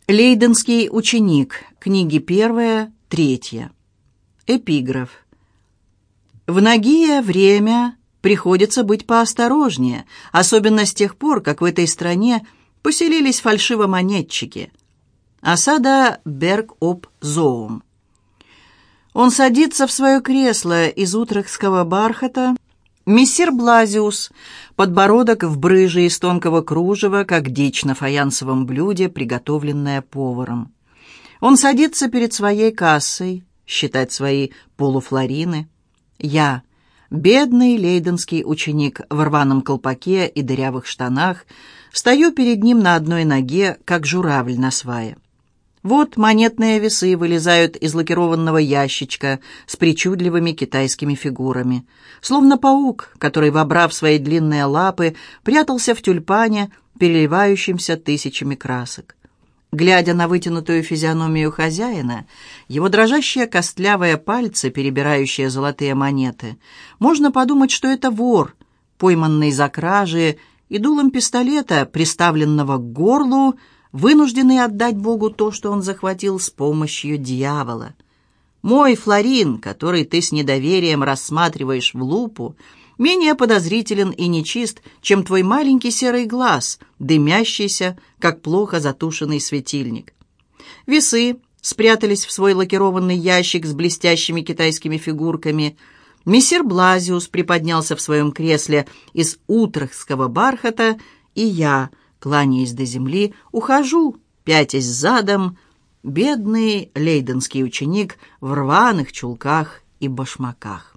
Лейденский ученик. Книги 1, 3. Эпиграф. В ноге время приходится быть поосторожнее, особенно с тех пор, как в этой стране поселились фальшивомонетчики. Осада Берг-оп-Зоум. Он садится в свое кресло из утрехтского бархата. Мессир Блазиус, подбородок в брыже из тонкого кружева, как дичь на фаянсовом блюде, приготовленная поваром. Он садится перед своей кассой, считать свои полуфлорины. Я, бедный лейденский ученик в рваном колпаке и дырявых штанах, стою перед ним на одной ноге, как журавль на свае. Вот монетные весы вылезают из лакированного ящичка с причудливыми китайскими фигурами. Словно паук, который, вобрав свои длинные лапы, прятался в тюльпане, переливающемся тысячами красок. Глядя на вытянутую физиономию хозяина, его дрожащие костлявые пальцы, перебирающие золотые монеты, можно подумать, что это вор, пойманный за кражи, и дулом пистолета, приставленного к горлу, вынужденный отдать Богу то, что он захватил с помощью дьявола. Мой флорин, который ты с недоверием рассматриваешь в лупу, менее подозрителен и нечист, чем твой маленький серый глаз, дымящийся, как плохо затушенный светильник. Весы спрятались в свой лакированный ящик с блестящими китайскими фигурками. Мессир Блазиус приподнялся в своем кресле из утрехтского бархата, и я, кланяясь до земли, ухожу, пятясь задом, бедный лейденский ученик в рваных чулках и башмаках.